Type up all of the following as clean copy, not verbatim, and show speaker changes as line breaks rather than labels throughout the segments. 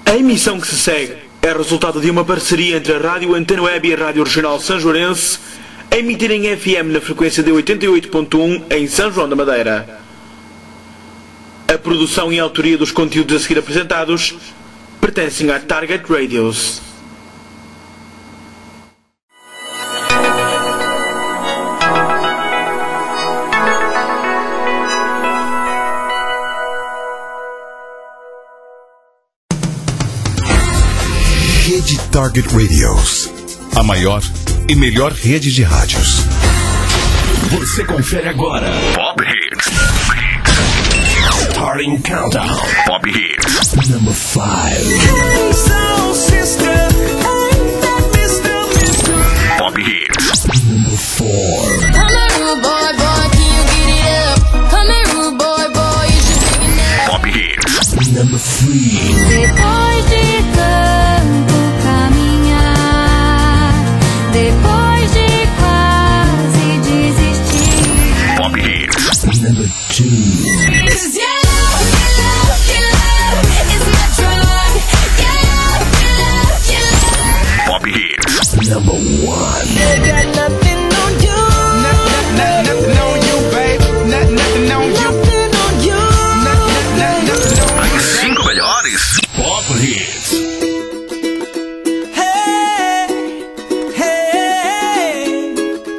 A emissão que se segue é resultado de uma parceria entre a Rádio Antena Web e a Rádio Regional Sanjoarense, a emitir em FM na frequência de 88.1 em São João da Madeira. A produção e a autoria dos conteúdos a seguir apresentados pertencem à Target Radios.
Rede Target Radios, a maior e melhor rede de rádios.
Você confere agora Pop Hits. Starting Countdown. Pop Hits. Number 5.
Hey, soul sister, ain't that Mr.
Pop Hits. Number 4.
Come here, rude boy, boy, can you get it up? Come here, rude boy, boy, you should pick it up.
Pop Hits. Number 3.
Depois de tanto caminhar, depois de quase desistir.
Pop Hits. Number 2.
This is your love is my drug. Your love.
Pop Hits. Number 1.
They got nothing on you. Nothing on you, babe. Nothing on you. Nothing on you. Nothing on you.
As 5 melhores Pop Hits.
Hey, hey,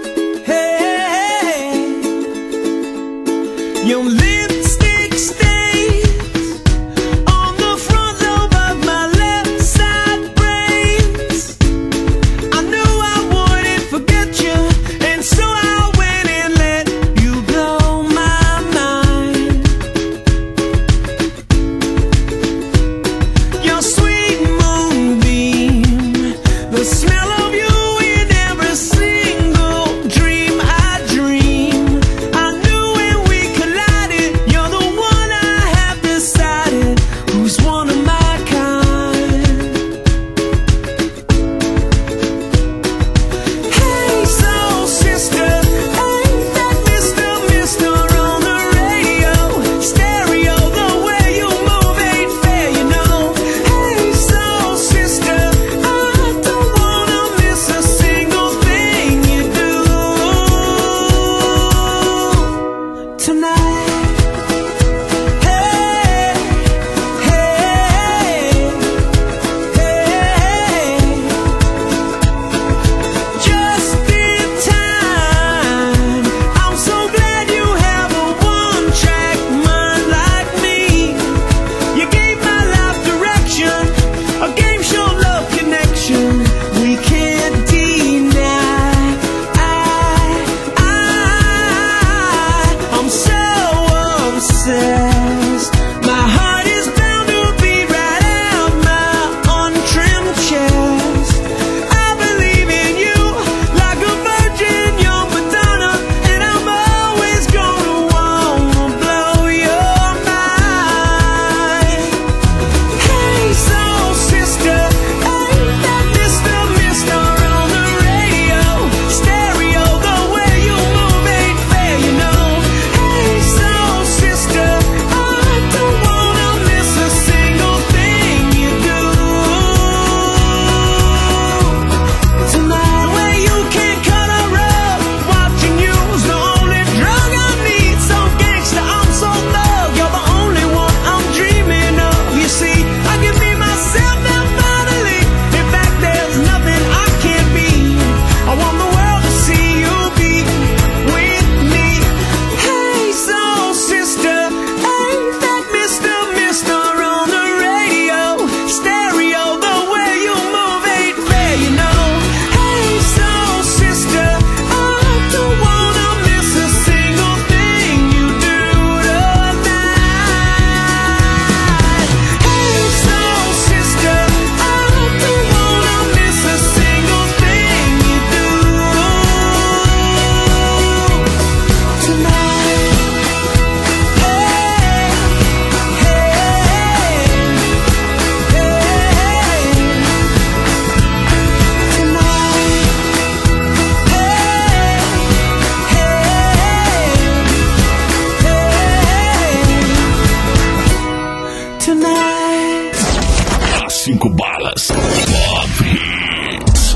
hey. Your lipstick stains on the front lobe of my left side brains. I knew I wouldn't forget you, and so I went and let you blow my mind. Your sweet moonbeam, the smell of you in every single dream I dream. I knew when we collided, you're the one I have decided who's one of my kind. Hey, soul sister, ain't that Mr. on the radio? Stereo, the way you move ain't fair, you know. Hey, soul sister, I don't wanna miss a single thing you do tonight. Hey, hey, hey. Just in time. I'm so glad you have a one-track mind like me. You gave my life direction, a game show love connection we can't deny. I'm so obsessed. My heart is bound to beat right out my untrimmed chest. I believe in you like a virgin, you're Madonna, and I'm always gonna wanna blow your mind. Hey, soul sister, ain't that Mr. on the radio? Stereo, the way you move ain't fair, you know. Hey, soul sister, I don't wanna miss a single thing you do tonight. Where you can't cut a rug, watching you's the only drug I need. So gangsta, I'm so thug, you're the only one I'm dreaming of. You see, I can be myself now finally. In fact, there's nothing I can't be. I want the world to see you be with me. Hey, soul sister, ain't that Mr. on the radio? Stereo, the way you move ain't fair, you know. Hey, soul sister, I don't wanna miss a single thing you do tonight. Hey, soul sister, I don't wanna miss a single thing you do tonight. Hey, hey, hey, tonight. Hey, hey, hey.
5 balas. Pop Hits.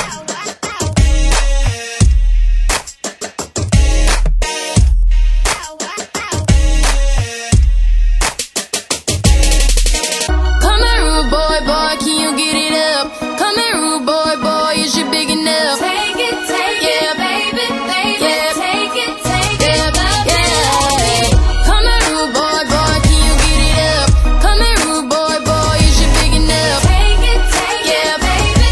Come here, rude boy, boy, can you get it up? Come here, rude boy, boy, is you big enough? Take it, yeah, baby, baby, yeah, take it, yeah, yeah. Come here, rude boy, boy, can you get it up? Come here, rude boy, boy, is you big enough? Take it, yeah, baby,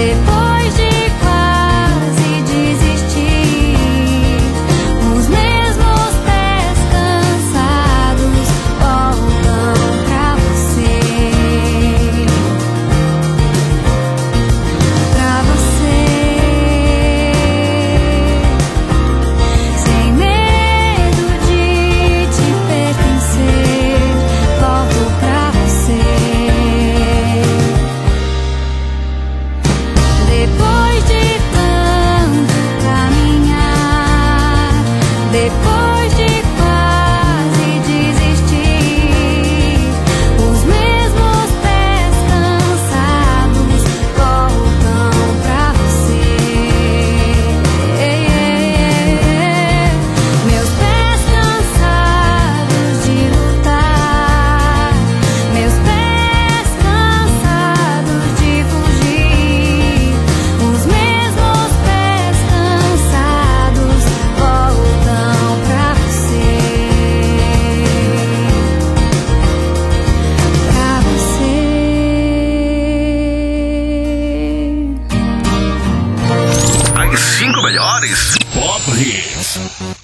Depois de quase desistir, os mesmos pés cansados voltam pra você. Pra você. Sem medo de te pertencer, volto pra você. Depois de tanto caminhar, depois de quase desistir, os mesmos pés cansados voltam pra você. Meus pés cansados de lutar, meus pés cansados de fugir, os mesmos pés cansados voltam pra você. Pra você.
As 5 melhores Pop Hits.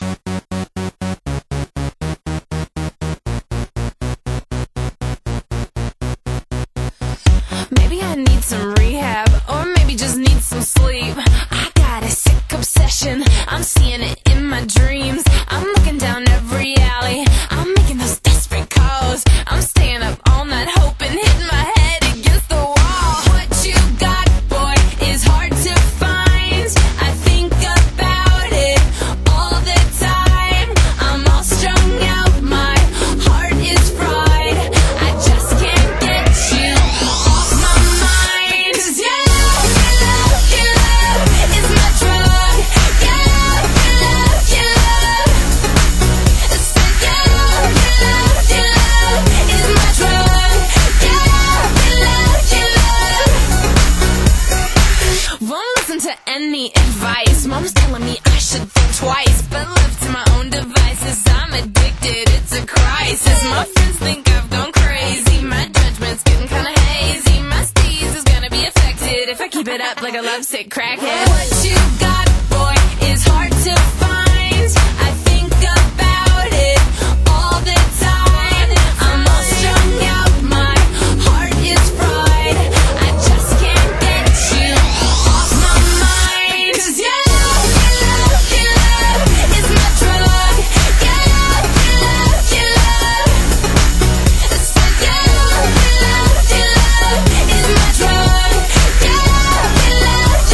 Maybe I need some rehab, or maybe just need some sleep. I got a sick obsession, I'm seeing it in my dreams. I'm looking down every alley, I'm making those desperate calls. I'm staying up all night hoping, hitting my head against the wall. What you got, boy, is hard to find. I think about it all the time. I'm all strung out, my heart is fried. I just can't get you off my mind. 'Cause your love is my drug. Your love said your love is my drug. Your love won't listen to any advice. Mom's telling me I should think twice, but left to my own devices, I'm addicted. It's a crisis. My friends think I've gone crazy. My judgment's getting kinda hazy. My steez is gonna be affected if I keep it up like a lovesick crackhead. What you got, boy, is hard to find. I think about it all the time. I'm all strung out, my heart is fried. I just can't get you off my mind. 'Cause your love is my drug. Your love said your love is my drug. Your love.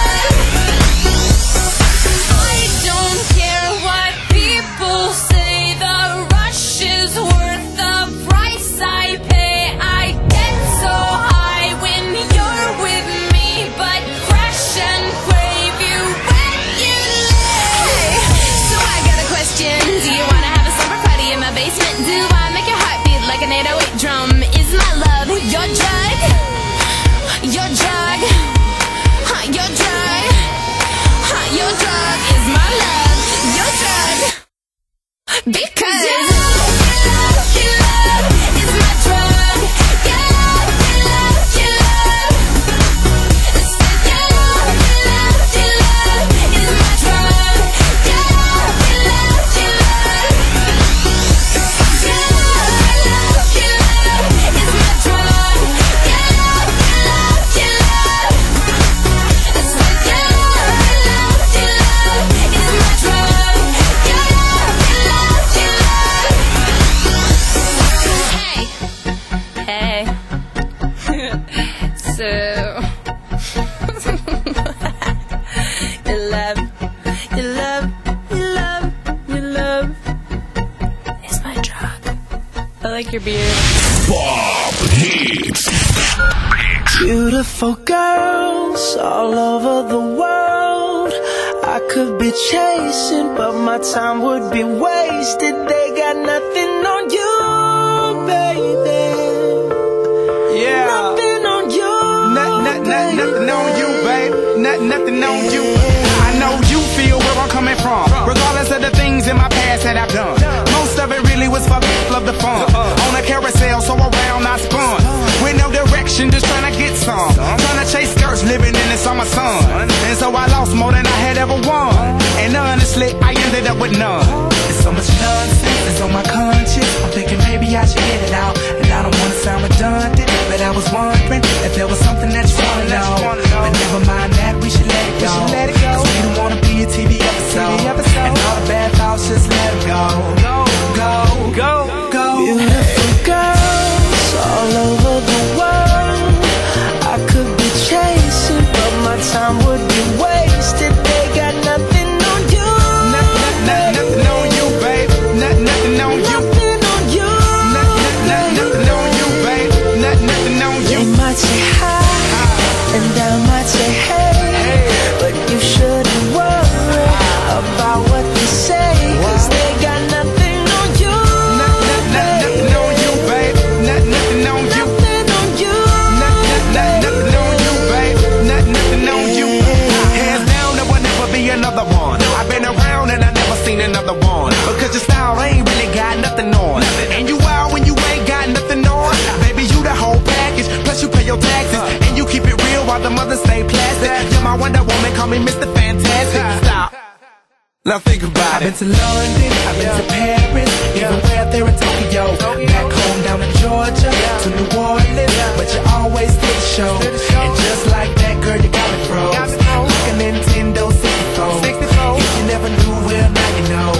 I don't care what people say. The rush is worth the price I pay. I get so high when you're with me, but crash and crave you when you lay. So I got a question. Do you wanna have a summer party in my basement? Do I make your heart beat like an 808 drum? Is my love your drug? Your drug? Your drug? Your drug is my love. Your drug. Because your love is my drug. Your love said your love is my drug. Your love is my drug. like your beard.
Pop Hits.
Beautiful girls all over the world I could be chasing, but my time would be wasted. They got nothing on you, baby.
Yeah.
Nothing on you,
Nothing on you, babe. Nothing on you. I know you feel where I'm coming from, regardless of the things in my past that I've done. Most of it really was for love the fun. On a carousel, so around I spun. With no direction, just trying to get some. Trying to chase skirts, living in the my son. And so I lost more than I had ever won. And honestly, I ended up with none. There's so much nonsense that's on my conscience. I'm thinking maybe I should get it out. And I don't wanna sound redundant, but I was wondering if there was something that you wanna know. But never mind that, we should let it go. Cause we don't wanna be a TV episode. And all the bad thoughts, just let them go. Go, go, go.
Beautiful girls all over the world. I could be chasing, but my time would be wasted. They got nothing on you.
Nothing on you, babe. Nothing on you.
Nothing on you.
Nothing on you, babe. Nothing on you.
They might say hi, and I might say hey, but you shouldn't worry about what they say, cause they got nothing on you.
Nothing on you, babe. Nothing on you.
Nothing on you.
Nothing on you, babe. Nothing on you. Hands down, there will never be another one. I've been around and I never seen another one. Because your style ain't really got nothing on. And you out when you ain't got nothing on. Baby, you the whole package. Plus you pay your taxes. And you keep it real while the mothers stay plastic. You're my Wonder Woman, call me Mr. Fantastic. Stop. Now think about it. I've been to London, I've been to Paris, even way out there in Tokyo. Back home down in Georgia, to New Orleans, but you always did the show. And just like that, girl, you got me froze. Like a Nintendo 64. If you never knew, well, now you know.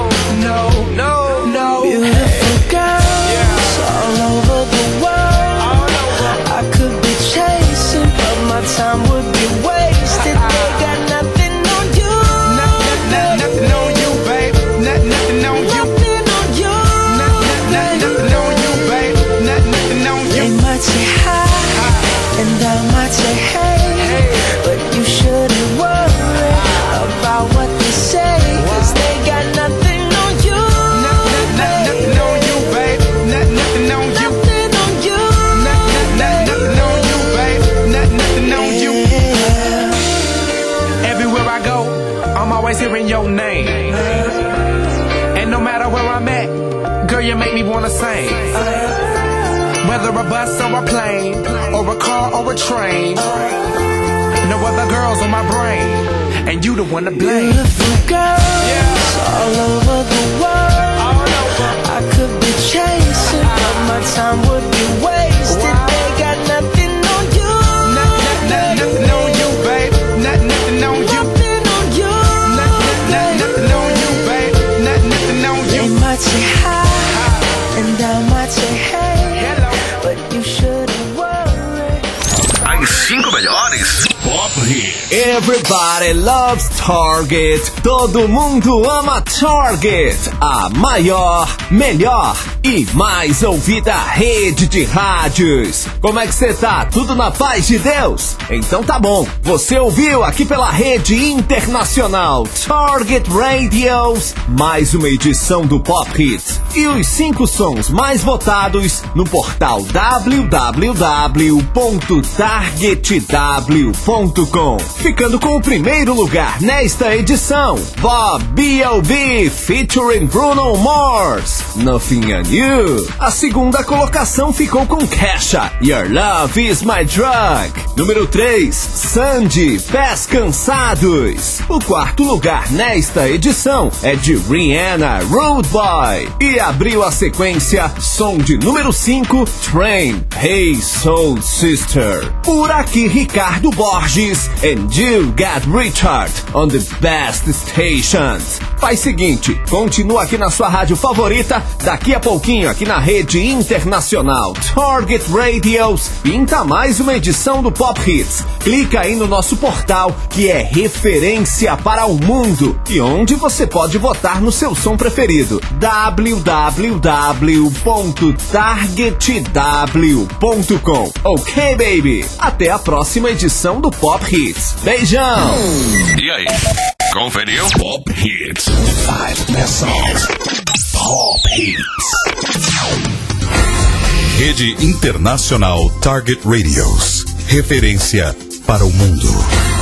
No.
Beautiful girls all over the world. I could be chasing, but my time would be wasted. They got nothing on you.
Nothing on you, babe. Nothing on you.
Nothing on you.
Nothing on you, babe. Nothing on you.
They might say hi, and I might say hey, but you shouldn't worry about what they say, cause they got nothing on you.
Nothing on you, babe. Nothing on you.
Nothing on you.
Nothing on you, babe. Nothing on you. Everywhere I go, I'm always hearing your name. And no matter where I'm at, girl, you make me wanna sing. Whether a bus or a plane, or a car or a train, no other girls on my brain, and you the one to blame.
Beautiful girls all over the world. I could be chasing, but my time would be wasted. They got nothing on you.
Nothing on you, babe. Nothing on you.
Nothing on you.
Nothing on you, babe. Nothing on you.
They might say hi, and I might say hey, but you shouldn't worry.
As 5 melhores Pop Hits.
Everybody loves Target. Todo mundo ama Target. A maior, melhor e mais ouvida rede de rádios. Como é que você tá? Tudo na paz de Deus? Então tá bom. Você ouviu aqui pela rede internacional Target Radios, mais uma edição do Pop Hits e os 5 sons mais votados no portal www.targetw.com. Ficando com o primeiro lugar nesta edição, Bob B.O.B. featuring Bruno Mars, Nothing on You. A segunda colocação ficou com Kesha, Your Love is My Drug. Número 3, Sandy, Pés Cansados. O quarto lugar nesta edição é de Rihanna, Rude Boy. E abriu a sequência, som de número 5, Train, Hey Soul Sister. Por aqui, Ricardo Borges and You Got Richard on the best stations. Faz seguinte, continua aqui na sua rádio favorita, daqui a pouquinho aqui na rede internacional Target Radios, pinta mais uma edição do Pop Hits. Clica aí no nosso portal, que é referência para o mundo e onde você pode votar no seu som preferido, www.targetw.com. Ok, baby? Até a próxima edição do Pop Hits. Beijão!
E aí, conferiu? Pop Hits. 5 best songs. Pop Hits.
Rede Internacional Target Radios. Referência para o mundo.